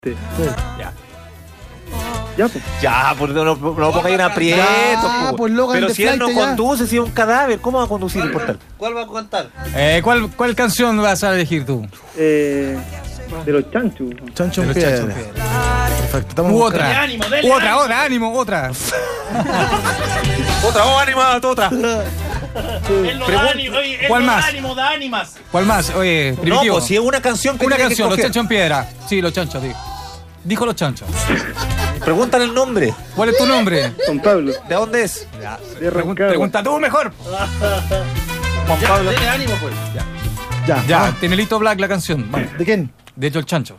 Sí. Ya. Ya, pues. Ya, pues no pongáis en aprieto. Ya, pues, loco, pero el si él no deflaite ya. conduce, si es un cadáver, ¿cómo va a conducir el portal? ¿Cuál va a contar? ¿Cuál canción vas a elegir tú? De los chanchos. Chancho en De los piedra. Chancho en Piedra. Perfecto. Estamos U buscando. otra. ánimo, dele Otra, ánimo, otra. Otra, ánima, otra. Él no da ánimo, oye, él ¿Cuál no da más? ánimo, da ánimas. ¿Cuál más? Oye, No, primitivo. pues si es una canción que Una tiene canción, que Los escoger. Chanchos en Piedra. Sí, Los Chanchos, dijo Los Chanchos. Pregúntale el nombre. ¿Cuál es tu nombre? Juan Pablo. ¿De dónde es? De Rancagua. Pregunta tú mejor. Juan Ya, Pablo. dele ánimo, pues. Ya. Ya, vamos. tiene listo Black la canción. Vamos. ¿De quién? De hecho, el Chancho.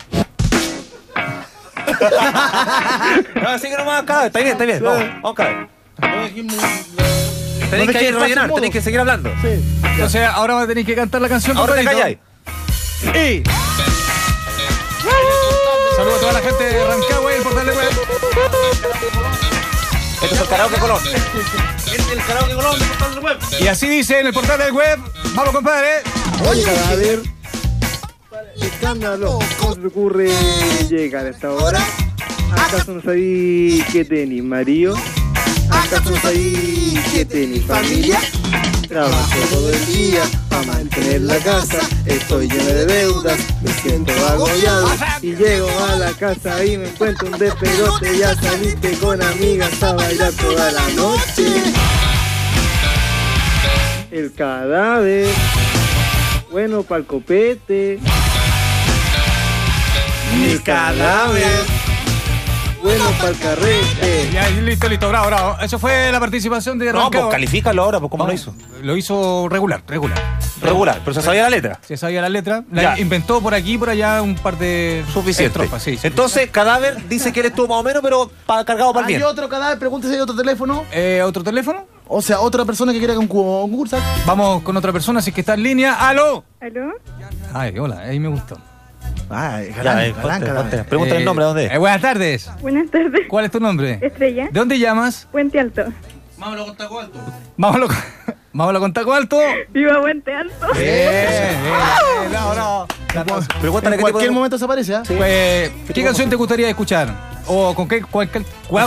No, así que nomás acá. Está bien. Vamos acá. Tenéis No que dejes ir rellenar, espacio, tenéis que seguir hablando. Sí. Entonces, ahora va a tener que cantar la canción. Ahora te compadrito. calláis. Y... Saludos a toda la gente de Rancagua y el portal de web. Esto es el karaoke Colón. El karaoke Colón del portal del web. Y así dice en el portal del web. Vamos, compadre. Oye, cadáver. Escándalo. ¿Cómo se te ocurre llegar a esta hora? ¿Acaso no sabí que tenés marido? ¿Acaso no sabí que tenés familia? Trabajo todo el día para mantener la casa. Estoy lleno de deudas, me siento agobiado. Y llego a la casa y me encuentro un despelote. Ya saliste con amigas a bailar toda la noche. El cadáver, bueno pa'l copete. El cadáver, bueno pa'l carrete. Ya, listo, bravo. Eso fue la participación de No, pues Rancagua. califícalo ahora, pues ¿cómo lo hizo? Lo hizo regular. Regular, pero se sabía la letra. Se sabía la letra. Ya. La inventó por aquí y por allá un par de Suficiente. estrofas, sí. Entonces, cadáver dice que eres tú más o menos, pero cargado para el Hay bien. otro cadáver, pregúntese si hay otro teléfono. ¿Otro teléfono? O sea, otra persona que quiera concursar. Vamos con otra persona, si es que está en línea. ¡Aló! ¿Aló? Ay, hola, ahí me gustó. Ay, Ya, galán, ponte. cadáver. Pregúntale el nombre, ¿de dónde es? Buenas tardes. Buenas tardes. ¿Cuál es tu nombre? Estrella. ¿De dónde llamas? Puente Alto. Vámonos con taco alto. Vámonos con taco alto. Viva Puente Alto. No. Pregúntale En qué tipo cualquier de... momento se aparece, ¿ah? Pues, ¿qué canción te gustaría escuchar? ¿O con qué? ¿Con cuál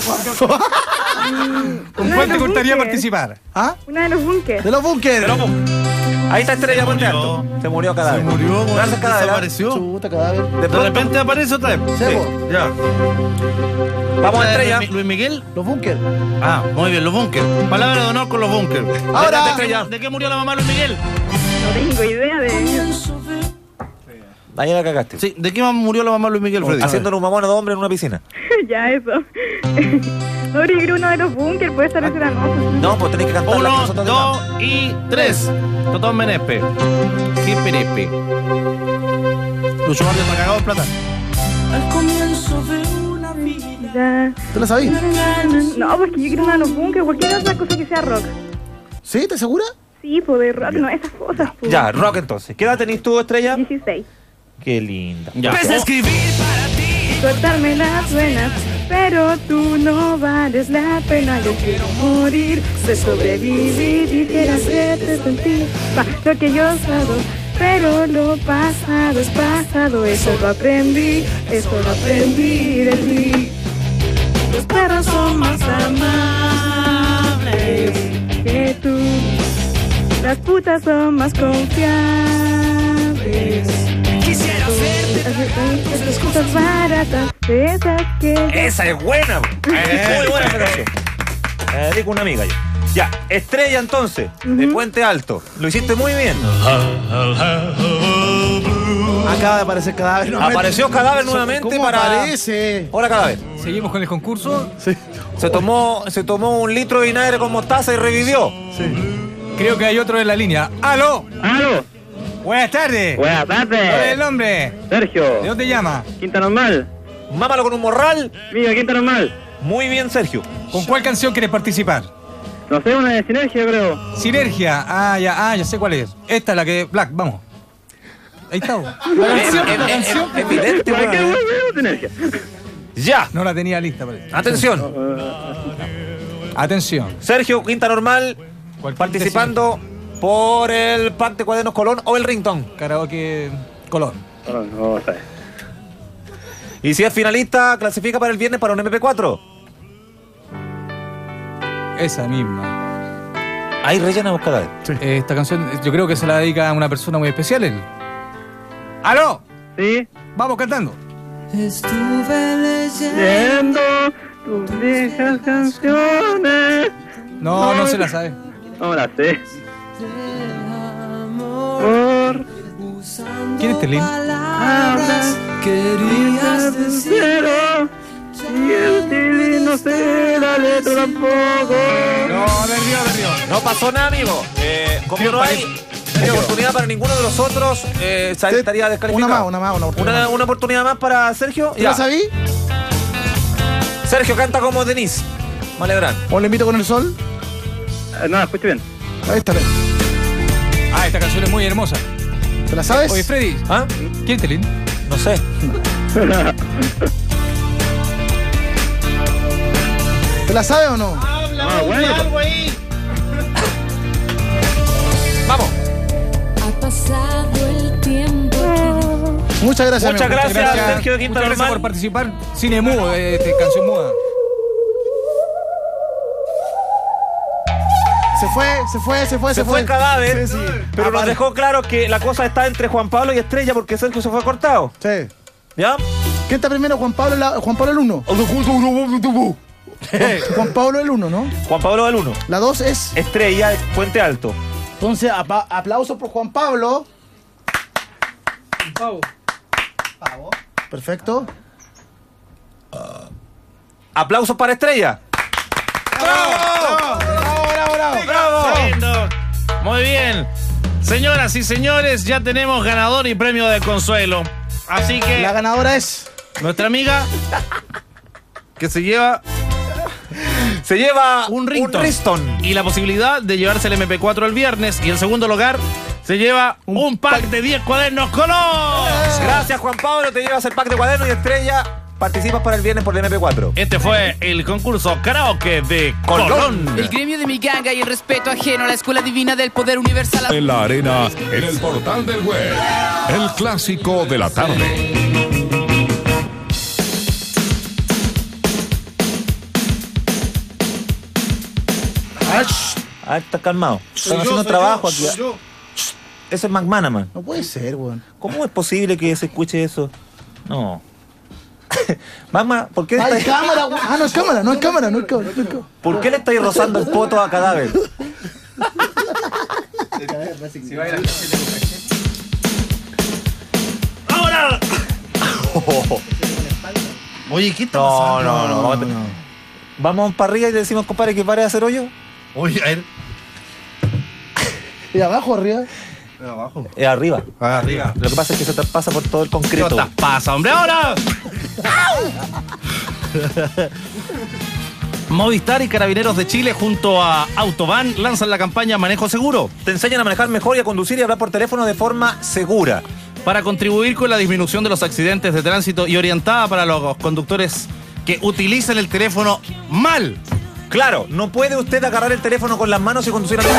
te gustaría participar? ¿Ah? Una de los bunkers. De los bunkers. Ahí está Estrella Puente Alto. Se murió cadáver. Gracias, cadáver. Desapareció. Chuta, cadáver. De De pronto, repente aparece otra vez. Sebo, Ya. vamos a Estrella. Luis Miguel. los bunkers. Ah, muy bien, los bunkers. Palabra de honor con los bunkers. Ahora. ¿De qué murió la mamá de Luis Miguel? No tengo idea de... Ahí la cagaste. Sí, ¿de qué murió la mamá de Luis Miguel, Freddy? Haciéndole un mamón a dos hombres en una piscina. ya, eso. No, pero yo creo uno de los bunkers. Puede estar ese no. No, pues tenés que cantar la que 1, nosotros 2 y 3. Totón Menespe. Jipenepe. Lucho Barrio está cagado en plata. Ya. ¿Te lo sabías? No, pues que yo creo uno de los bunkers. Cualquier otra cosa que sea rock. ¿Sí? ¿Estás segura? Sí, pues de rock. No, esas cosas. Pues. Ya, rock entonces. ¿Qué edad tenés tú, Estrella? 16. Qué linda. Ya. Cortarme las venas, pero tú no vales la pena. Yo quiero morir, sé sobrevivir y quiero hacerte sentir lo que yo sado. Pero lo pasado es pasado, eso lo aprendí de ti. Los perros son más amables que tú, las putas son más confiables. Esas cosas baratas, de esas que... Esa es buena. Muy buena esa canción. Digo una amiga yo. Ya, Estrella entonces, de Puente Alto. Lo hiciste muy bien. Acaba de aparecer cadáver. nuevamente. Apareció cadáver nuevamente ¿Cómo para... aparece? Hola, cadáver. Seguimos con el concurso. Sí. Se tomó 1 litro de vinagre con mostaza y revivió. Creo que hay otro en la línea. ¡Aló! ¡Aló! Buenas tardes. Buenas ¿Cuál es tardes. el nombre? Sergio. ¿De dónde llama? Quinta Normal. Mámalo con un morral. Mira, Quinta Normal. Muy bien, Sergio. ¿Con cuál canción quieres participar? No sé, una de Sinergia, creo. Sinergia. Ya sé cuál es. Esta es la que... Black, vamos. Ahí está. La canción. Evidente, ¿Para qué weón. voy a Sinergia? Ya. No la tenía lista. Parece. Atención. Atención. Sergio, Quinta Normal, ¿Cuál participando por el pack de Cuadernos Colón o el Ringtone. Karaoke Colón. No sé. Y si es finalista, clasifica para el viernes para un MP4. Esa misma. Ahí rellenamos cada vez. Esta canción yo creo que se la dedica a una persona muy especial. ¡Aló! Sí, Vamos cantando. leyendo tus viejas canciones. No se la sabe. No me la sé. Por ¿Quién es Telín? hablas querías decir y el Tilly no sé la letra tampoco. No, perdió. No pasó nada, amigo. Como no hay oportunidad para ninguno de los otros, estaría descalificado. Una oportunidad. Una oportunidad más para Sergio. ¿Ya sabí? Sergio canta como Denise Malebrán. ¿O le invito con el sol? No, escucho bien. Ahí está. Esta canción es muy hermosa. ¿Te la sabes? Oye, Freddy, ¿Ah? ¿quién es Telín? No sé. ¿Te la sabes o no? Bueno, Vamos. Ha pasado el tiempo. Muchas gracias, Muchas amigo. gracias, Sergio de Quinta Muchas gracias Normal. por participar. Cine mudo, canción muda. Se fue. el cadáver, Sí. pero nos dejó claro que la cosa está entre Juan Pablo y Estrella porque Sergio se fue cortado. Sí. ¿Ya? ¿Quién está primero? Juan Pablo el 1. Juan Pablo el 1, ¿no? Juan Pablo del 1. La 2 es. Estrella, Puente Alto. Entonces, aplausos por Juan Pablo. Perfecto. Aplausos para Estrella. Lindo. Muy bien. Señoras y señores, ya tenemos ganador y premio de consuelo. Así que La ganadora es. nuestra amiga que se lleva un ringtone y la posibilidad de llevarse el MP4 el viernes. Y en segundo lugar se lleva un pack de 10 cuadernos color. Gracias, Juan Pablo. Te llevas el pack de cuadernos y Estrella participas para el viernes por el MP4. Este fue el concurso karaoke de Colón. El gremio de mi ganga y el respeto ajeno a la escuela divina del poder universal. En la arena, en el portal del web. El clásico de la tarde. Está calmado. Están haciendo trabajo aquí. Eso es McManaman. No puede ser, weón. ¿Cómo es posible que se escuche eso? No. Mamá, ¿por qué, ¡Ay, cámara, weón! Ah, no es cámara. ¿por qué le estáis rozando el poto a cadáver? ¡Ahora! Oye, ¿qué está pasando? No. Vamos para arriba y le decimos, compadre, que pare de hacer hoyo. Oye, a ver. ¿Y abajo, arriba? Arriba. Arriba. Lo que pasa es que se traspasa por todo el ¿Qué concreto. te pasa, hombre? ¡Ahora! Movistar y Carabineros de Chile junto a Autoban lanzan la campaña Manejo Seguro Te enseñan a manejar mejor y a conducir y hablar por teléfono de forma segura. para contribuir con la disminución de los accidentes de tránsito y orientada para los conductores que utilizan el teléfono mal. Claro, no puede usted agarrar el teléfono con las manos y conducir a la...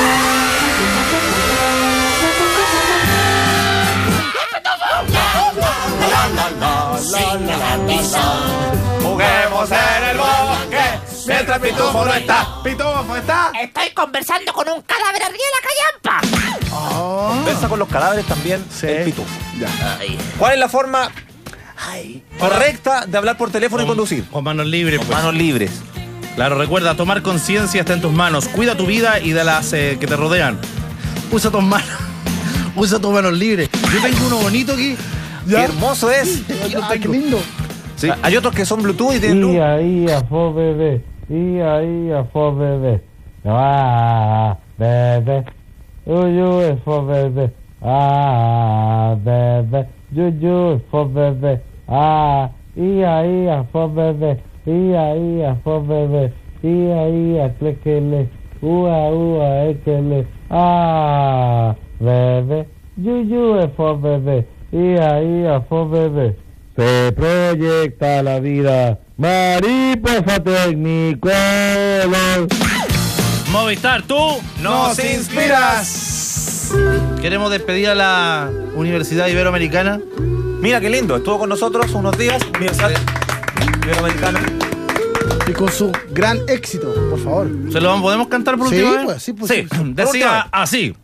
Juguemos en el bosque mientras Pitufo no está. Pitufo está. Estoy conversando con un cadáver arriba de la callampa. Conversa con los cadáveres también el Pitufo. Ay. ¿Cuál es la forma correcta de hablar por teléfono y conducir? Con manos libres, Con pues. manos libres. Claro, recuerda, tomar conciencia está en tus manos. Cuida tu vida y de las que te rodean. Usa tus manos. Usa tus manos libres. Yo tengo uno bonito aquí. Qué hermoso es. Ah, qué lindo. Sí. Hay otros que son Bluetooth y tienen luz. Ia, fo bebé. Ia, fo bebé. Ah, bebé. Uyu, fo bebé. Ah, bebé. Yuyu, fo bebé. Ah, ia, fo bebé. Ia, fo bebé. Ia, clequele. Ua, ekele. Ah, bebé. Yuyu, fo bebé. Ia, fo bebé. Se proyecta la vida. Mariposa Tecnicolor. Movistar, tú ¡Nos inspiras! Queremos despedir a la Universidad Iberoamericana. Mira qué lindo, estuvo con nosotros unos días, universal, iberoamericano. Y con su gran éxito, por favor. ¿Se lo podemos cantar por Sí, última vez? pues, sí, pues. Sí, sí. Decía así.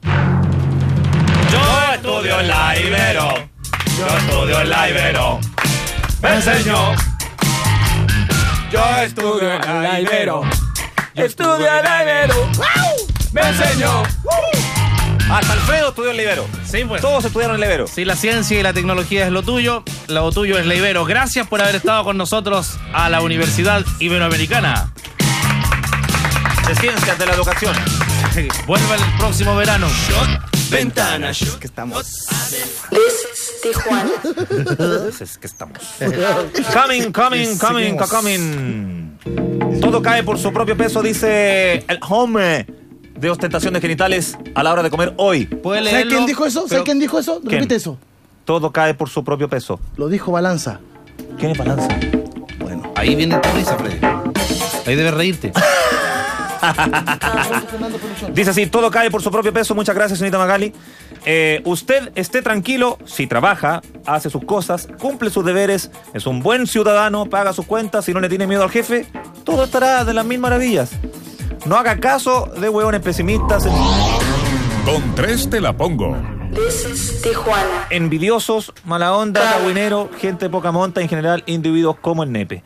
Yo estudio en la Ibero, yo estudio en la Ibero, me enseñó. Yo estudio en la Ibero, estudio en la Ibero, me enseñó. Hasta Alfredo estudió en la Ibero. Sí, pues. Todos estudiaron en la Ibero. Si la ciencia y la tecnología es lo tuyo es la Ibero. Gracias por haber estado con nosotros a la Universidad Iberoamericana. De Ciencias de la Educación. Vuelva el próximo verano. Ventanas. Que estamos. Tijuana. Es que estamos. Coming. Todo cae por su propio peso, dice el home de ostentaciones genitales a la hora de comer hoy. ¿Puede ¿Sabes leerlo? quién dijo eso? ¿Sabes quién dijo eso? ¿Quién? Repite eso. Todo cae por su propio peso. Lo dijo Balanza. ¿Quién es Balanza? Bueno. Ahí viene tu risa, Freddy. Ahí debes reírte. Dice así, todo cae por su propio peso. Muchas gracias, señorita Magali. Usted esté tranquilo, si trabaja, hace sus cosas, cumple sus deberes, es un buen ciudadano, paga sus cuentas, si no le tiene miedo al jefe, todo estará de las mil maravillas. No haga caso de hueones pesimistas, Con 3 te la pongo. Tijuana. envidiosos, mala onda, cagüinero, gente de poca monta, en general, individuos como el nepe.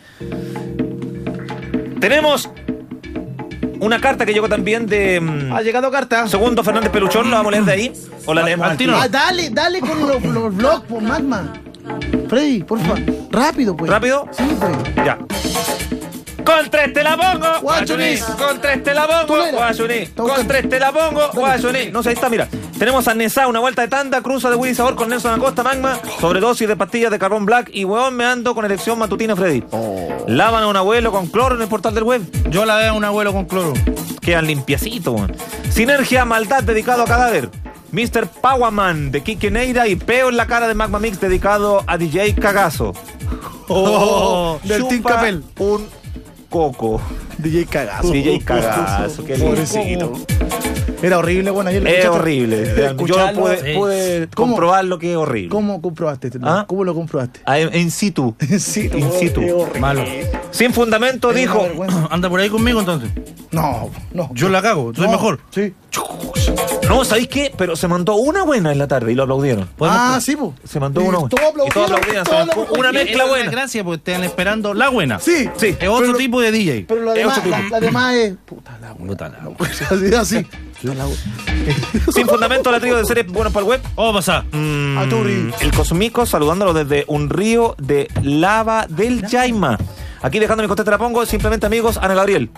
Tenemos una carta que llegó también de Ha llegado carta. Segundo Fernández Peluchón, ¿la vamos a leer de ahí? ¿O la leemos al tiro? Ah, dale con los vlogs, por Magma. Freddy, por favor. Rápido, pues. ¿Rápido? Sí, pues. Ya. Con 3 te la pongo, Guachuní. Con 3 te la pongo, Tulera. Guachuní. Con Toca. 3 te la pongo, Guachuní. No sé, ahí está, mira. Tenemos a Nesá, una vuelta de tanda, cruza de Willy Sabor con Nelson Acosta, Magma, sobredosis de pastillas de carbón black y huevón me ando con erección matutina, Freddy. Lavan a un abuelo con cloro en el portal del web. Yo la veo a un abuelo con cloro. Quedan limpiecitos, weón. Sinergia Maldad dedicado a cadáver. Mr. Powerman de Kike Neira y Peo en la cara de Magma Mix dedicado a DJ Cagazo. Del Chupa Team Capel. un coco. DJ Cagazo. DJ Cagazo, qué lindo. Pobrecito. Era horrible, bueno, ayer Es muchacho- horrible. Yo escucharlo. pude ¿Cómo? comprobar lo que es horrible. ¿Cómo comprobaste? ¿Ah? ¿Cómo lo comprobaste? Ah, en situ. Sí, In situ. es horrible. Malo. Sin fundamento Es dijo. una vergüenza. Anda por ahí conmigo entonces. No. Yo la cago, soy No, mejor. Sí. No, ¿sabéis qué? Pero se mandó una buena en la tarde y lo aplaudieron. Ah, sí, pues. Se mandó una buena. Todos Y todos aplaudían. Se mandó una mezcla buena. Gracias, porque estén esperando la buena. Sí. Sí. Es otro Pero- tipo de DJ. Pero lo Es demás, otro tipo. la demás es. Puta la así. Sin fundamento la trío de seres buenos para el web. Oh, pasa. Aturi. El Cosmico saludándolo desde un río de lava del Yaima. Aquí dejando mi contesta la pongo. Simplemente amigos, Ana Gabriel.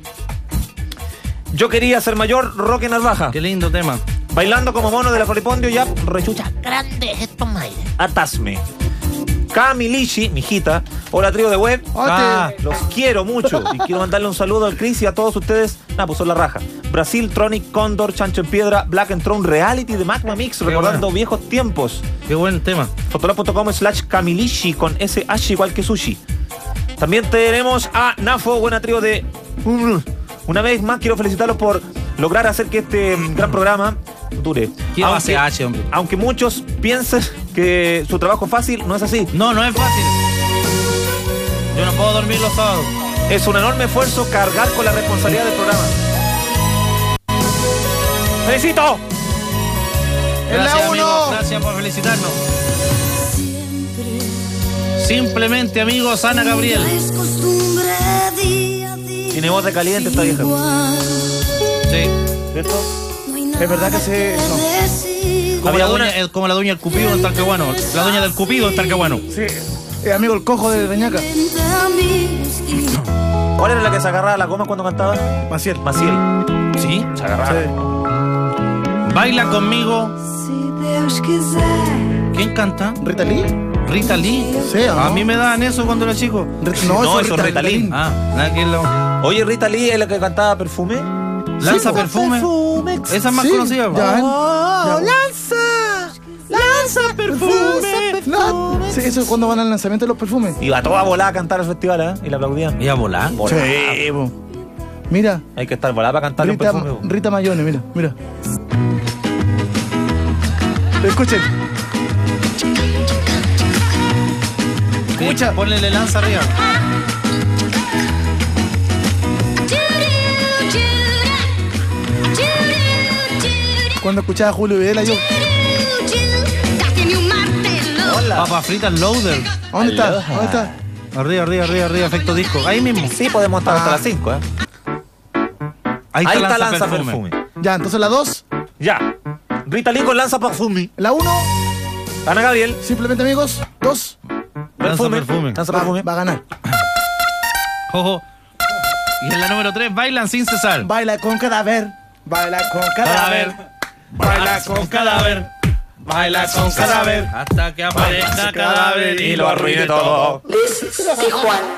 Yo quería ser mayor, Roque Narvaja. Qué lindo tema. Bailando como mono de la Floripondio, ya rechucha. Grande estos maires. Atasme. Camilichi, mi hijita. Hola trío de web. Los quiero mucho. Y quiero mandarle un saludo al Chris y a todos ustedes. Pues son la raja. Brasil, Tronic, Condor, Chancho en Piedra, Black and Throne, Reality de Magma Mix, recordando viejos tiempos. Qué buen tema. Fotolog.com/Camilichi con SH igual que sushi. También tenemos a Nafo, buena trío de. Una vez más quiero felicitarlos por lograr hacer que este gran programa dure. ¿Qué va a ser H, hombre? Aunque muchos piensen que su trabajo es fácil, no es así. No, no es fácil. Yo no puedo dormir los sábados. Es un enorme esfuerzo cargar con la responsabilidad del programa. ¡Felicito! Gracias, amigos. Gracias por felicitarnos. Simplemente, amigos, Ana Gabriel. Tiene voz de caliente esta vieja. Sí. ¿Cierto? Es verdad que se. No. Como, como la doña del Cupido en Talcahuano. La doña del Cupido en Talcahuano. Sí. Amigo, el cojo de Reñaca. ¿Cuál era la que se agarraba a la goma cuando cantaba? Maciel. Maciel. ¿Sí? Se agarraba. Sí. Baila conmigo. ¿Quién canta? ¿Rita Lee? Rita Lee. Sí, ¿o no? A mí me daban eso cuando era chico. No, eso es Rita Lee. Ah, nada que lo... Oye, Rita Lee es la que cantaba Perfume. Lanza Perfume. Esa es más Sí, conocida. ya. Oh, Lanza perfume. No. Sí, eso es cuando van al lanzamiento de los perfumes. Iba toda volada a cantar al festival, ¿eh? Y la aplaudían. ¿Y a volar? Volada. Sí, po. Mira. Hay que estar volada para cantar un perfume. po. Rita Mayone, mira. Escucha. Ponle lanza arriba. Cuando escuchaba a Julio Videla, yo. Papas fritas loader. ¿Dónde está? ¿Dónde está? Arriba, efecto disco. Ahí mismo. Sí, podemos estar hasta las 5, ¿eh? Ahí Ahí está lanza lanza perfume. Ya, entonces la 2. Ya. Rita Lee con lanza perfume. La 1. Ana Gabriel. Simplemente amigos. 2. Lanza perfume. Lanza perfume. Va a ganar. Ojo. Y en la número 3, bailan sin cesar. Baila con cadáver. Baila con cadáver. Baila con cadáver. Baila con cadáver. Hasta que aparezca cadáver y lo arruine todo. This is Tijuana.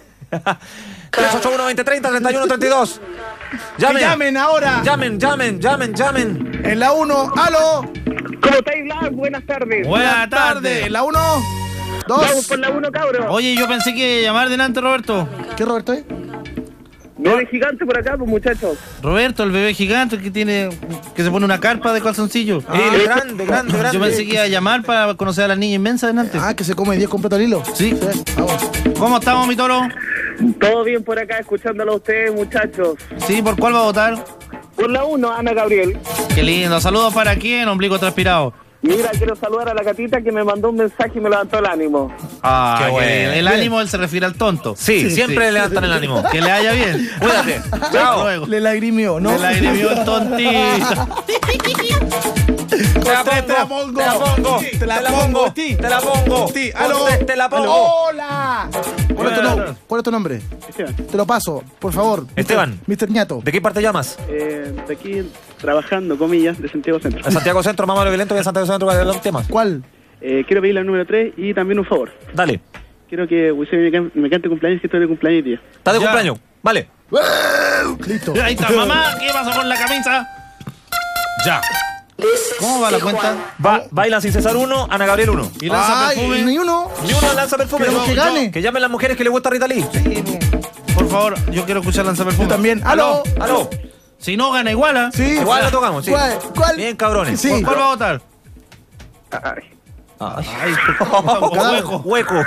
381-2030-3132. Llamen. Llamen ahora. Llamen. En la 1. ¡Aló! ¿Cómo estáis, Blas? Buenas tardes. Buenas tardes. En la 1. Vamos 2. por la 1, cabros. Oye, yo pensé que iba a llamar delante, Roberto. ¿Qué, Roberto? Bebé gigante por acá, pues, muchachos. Roberto, el bebé gigante que se pone una carpa de calzoncillo. Grande. Yo pensé que iba a llamar para conocer a la niña inmensa delante. Que se come 10 completos al hilo. Sí. Vamos. ¿Cómo estamos, mi toro? Todo bien por acá, escuchándolo a ustedes, muchachos. Sí, ¿por cuál va a votar? Por la 1, Ana Gabriel. Qué lindo. Saludos para quién, ombligo transpirado. Mira, quiero saludar a la Catita que me mandó un mensaje y me levantó el ánimo. Ah, Qué bueno. el ánimo él se refiere al tonto. Sí, siempre le levantan el ánimo. Que le haya bien. Cuídate. Chao. Chao. Luego. Le lagrimió, ¿no? Le lagrimió el tontito. Te la pongo. ¡Aló! Te la pongo. ¡Hola! ¿Cuál es tu nombre? Esteban. Te lo paso, por favor. Esteban. Mr. Ñato. ¿De qué parte llamas? De aquí, trabajando, comillas, de Santiago Centro. A Santiago Centro, mamá lo violento, y a Santiago Centro, ¿cuál es el tema? ¿Cuál? Quiero pedirle el número 3 y también un favor. Dale. Quiero que usted me cante cumpleaños, que estoy de cumpleaños, tía. ¿Estás de Ya. cumpleaños? Vale. Listo. Ahí está, mamá. ¿Qué pasó con la camisa? Ya. This is ¿Cómo va la cuenta? Bailan sin cesar 1, Ana Gabriel 1. Y lanza perfume. Ni uno. Ni uno lanza perfume. Queremos que gane. Que llamen las mujeres que le gusta Rita Lee. Por favor, yo quiero escuchar lanza perfume. Yo también. ¡Aló! Aló. Si no gana igual, ¿ah? Sí. Igual la tocamos, sí. ¿Cuál? Bien, cabrones. Sí. ¿Por cuál va a votar? Ay. Hueco.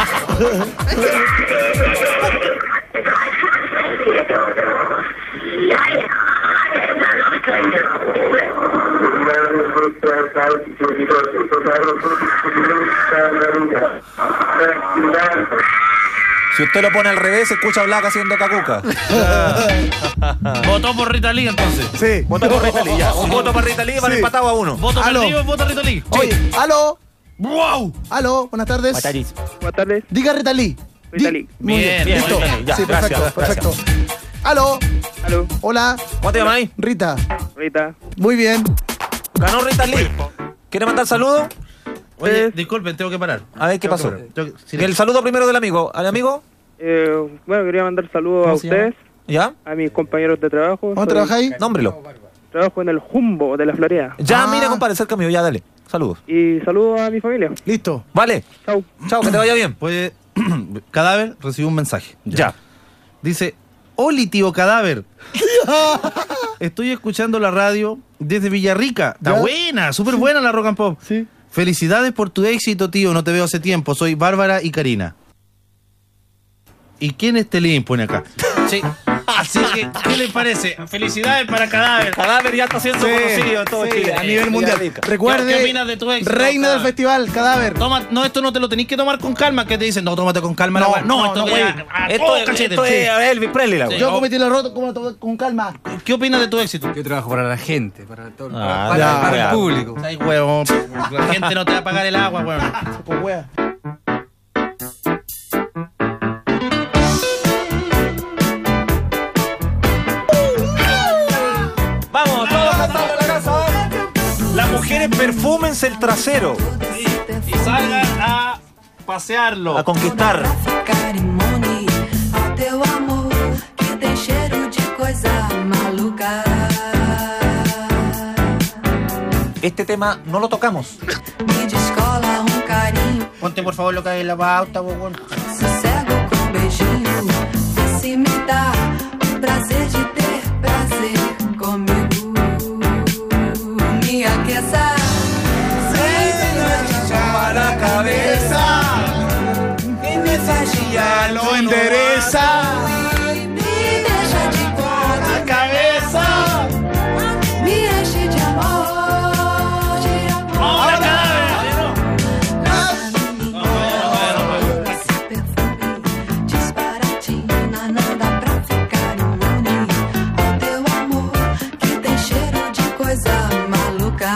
Si usted lo pone al revés, se escucha a Black haciendo cacuca. Votó por Rita Lee, entonces. Sí. Voto por Rita Lee, ya. Un voto para Rita Lee, van Sí. empatados a 1. Voto Aló. perdido, voto Rita Lee. Oye, ¿aló? ¡Wow! ¿Aló? Buenas tardes. Buenas tardes. Diga Rita Lee. Rita Lee. Muy Bien, bien, listo. Rita Lee, ya, Sí, perfecto, gracias, perfecto. ¿Aló? Aló, Hola. ¿Cómo te llamas ahí? Rita. Rita. Muy bien. Ganó Rita Lee. ¿Quiere mandar saludos? Oye, disculpen, tengo que parar. A ver, ¿qué Tengo que pasó? parar. Sí, El saludo primero del amigo. ¿Al amigo? Bueno, quería mandar saludos a ¿Cómo se llama? ustedes, ¿Ya? a mis compañeros de trabajo. ¿Dónde trabajáis? Nómbrelo. Trabajo en el Jumbo de la Florida. Ya, Ah. mira, compadre, cerca mío, ya, dale. Saludos. Y saludos a mi familia. Listo. Vale. Chau. Chao, que te vaya bien. Pues, Cadáver recibió un mensaje. Ya. Dice, Oli, tío Cadáver. Estoy escuchando la radio desde Villarrica. Está ¿Ya? buena, súper buena la rock and pop. Sí. Felicidades por tu éxito, tío. No te veo hace tiempo. Soy Bárbara y Karina. ¿Y quién es Telín? Pone acá. Sí. Así que, ¿qué les parece? Felicidades para Cadáver. Cadáver ya está siendo conocido en todo Sí, Chile. a nivel mundial. Recuerde, ¿Qué opinas de tu éxito, reina del Cadáver? festival, Cadáver. Toma, no, esto no te lo tenés que tomar con calma. ¿Qué te dicen? No, tómate con calma. No, la weá. no, esto no, te güey. Esto es Elvis Presley, la Sí. güey. Yo cometí el error, con calma. ¿Qué opinas de tu éxito? Yo trabajo para la gente, para todo, Ah, para, ya, para ya. el público. Ay, huevo. La gente no te va a pagar el agua, huevo. Pues wea. Vamos, todos cantando en la casa. Las mujeres perfúmense el trasero Y salgan a pasearlo. a conquistar. Ficar imune ao teu amor que tem cheiro de coisa maluca. Este tema no lo tocamos. Me descola carinho, Ponte por favor lo que hay en la pauta, huevón. sossego com beijinho. Vê se me dá prazer de ter prazer comigo. Me aqueça. Para la cabeza. cabeza. Me deixa de quatro. La cabeza. Me enche de amor, de amor. ¡Ahora cadáver! Esse perfume disparatina não dá pra ficar imune ao teu amor que tem cheiro de coisa maluca.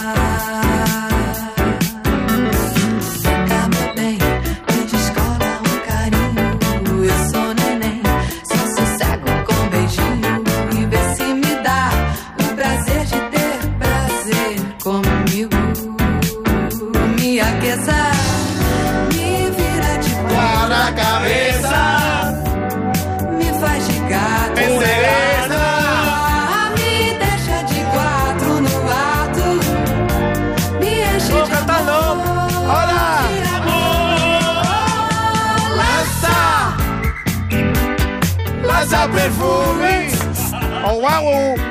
Fica, meu bem, me descola carinho. Eu sou neném, só sossego com beijinho e vê se me dá o prazer de ter prazer comigo. Me aqueça, me vira de La cabeza. me faz de gato. Endereza. Me deixa de quatro no ato. Me enche de amor. Hola. De amor. Lanza perfumes. Oh, wow.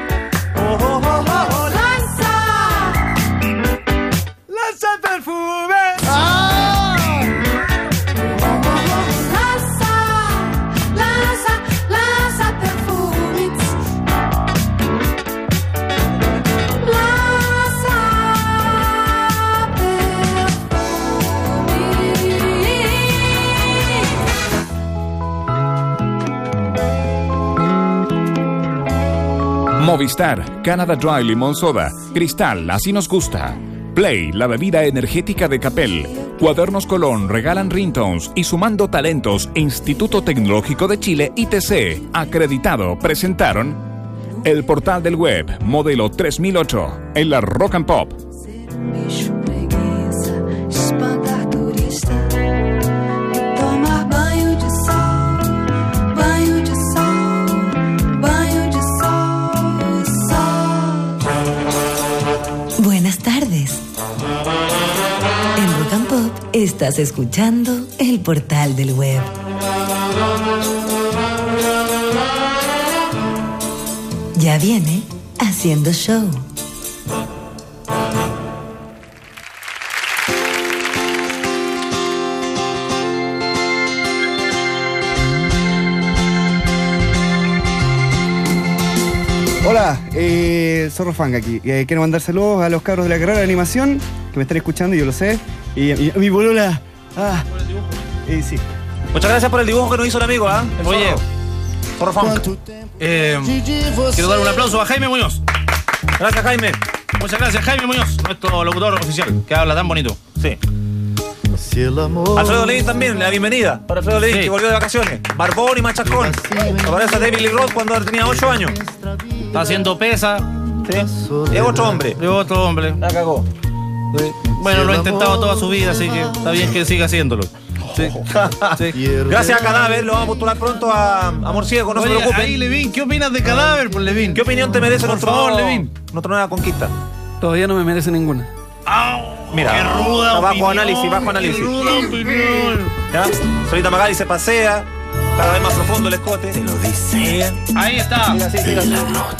Lança. Lanza perfumes. Ah. Lança, lança, lança perfumes. Lança Movistar, Canada Dry Limón Soda, Cristal, así nos gusta. Play, la bebida energética de Capel. Cuadernos Colón regalan ringtones y Sumando Talentos, Instituto Tecnológico de Chile, ITC, acreditado, presentaron el portal del web, modelo 3008, en la Rock and Pop. bicho preguiça, espantar turista e tomar banho de sol, banho de sol, banho de sol, sol. Buenas tardes. En Rock and Pop estás escuchando el portal del web. Ya viene Haciendo Show. Hola, Zorro Fang aquí. Quiero mandar saludos a los cabros de la carrera de animación que me están escuchando, yo lo sé. Y a mi bolola. Sí. Muchas gracias por el dibujo que nos hizo el amigo, ¿ah? Oye, Zorro Funk. quiero dar un aplauso a Jaime Muñoz. Gracias, Jaime. Muchas gracias, Jaime Muñoz, nuestro locutor oficial, que habla tan bonito. Sí. Alfredo Levin también, la bienvenida para Alfredo Levin, que volvió de vacaciones. Barbón y machacón. Aparece David Lee Roth cuando tenía 8 años. Está haciendo pesa. Sí. Es otro hombre. Es otro hombre. La cagó. Sí. Bueno, lo ha intentado toda su vida, así que está bien que siga haciéndolo. Sí. Sí. Gracias a Cadáver, lo vamos a postular pronto a Amor Ciego, no se preocupen. Ahí, Levin, ¿qué opinas de Cadáver, por Levin? ¿Qué opinión te merece por favor, Levin? Nuestra nueva conquista? Todavía no me merece ninguna. Mira, qué ruda bajo opinión, análisis, bajo análisis. Qué ruda opinión. ¿Ya? Solita Magali se pasea, cada vez más profundo el escote. Te lo dice. Ahí está. Siga así.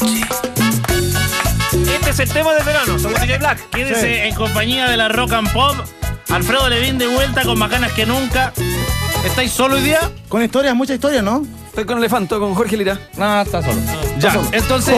Este es el tema del verano, según DJ Black. Quédese en compañía de la Rock and Pop. Alfredo Levin de vuelta con más ganas que nunca. ¿Estáis solo hoy día? Con historias, mucha historia, ¿no? Estoy con Elefanto, con Jorge Lira. No, está solo. Ya, entonces.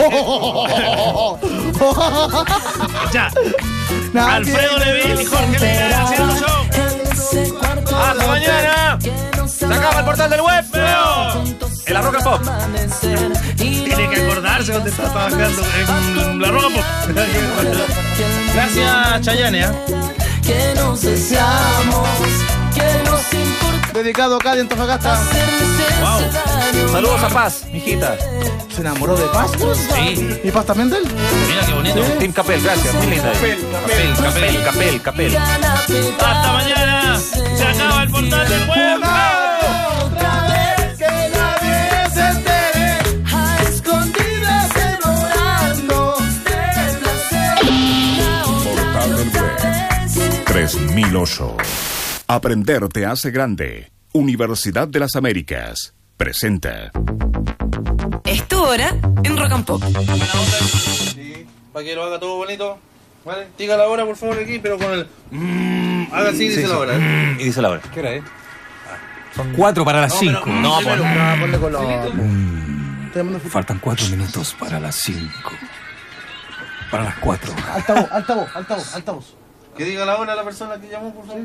Ya. Alfredo Levin y Jorge Lira haciendo show. ¡Hasta mañana! Se acaba el portal del web, pero en la Rock and Pop. Tiene que acordarse dónde está trabajando. En la Rock and Pop. Gracias, Chayanne. Que nos deseamos, que nos importa. Dedicado acá de Antofagasta. Wow. Saludos a Paz, mijita. ¿Se enamoró de Paz? Sí. ¿Y Paz también de él? Mira qué bonito. Team Capel, gracias. Muy linda. Capel. Hasta mañana. Se acaba el portal del web. Otra vez que nadie se entere. A escondidas enamorando de placer. Portal del web 3008. Aprender te hace grande. Universidad de las Américas presenta. Es tu hora en Rock and Pop. Sí, para que lo haga todo bonito. ¿Vale? Diga la hora, por favor, aquí, pero con el. Haga así, dice la hora. Y dice la hora. ¿Qué hora es? 4 para las 5. No, pues. Ponle color. Faltan 4 minutos para las 5. Para las 4. Altavoz. Que diga la hora la persona que llamó, por favor.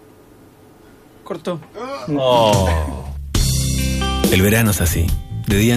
Cortó. Oh. El verano es así. De día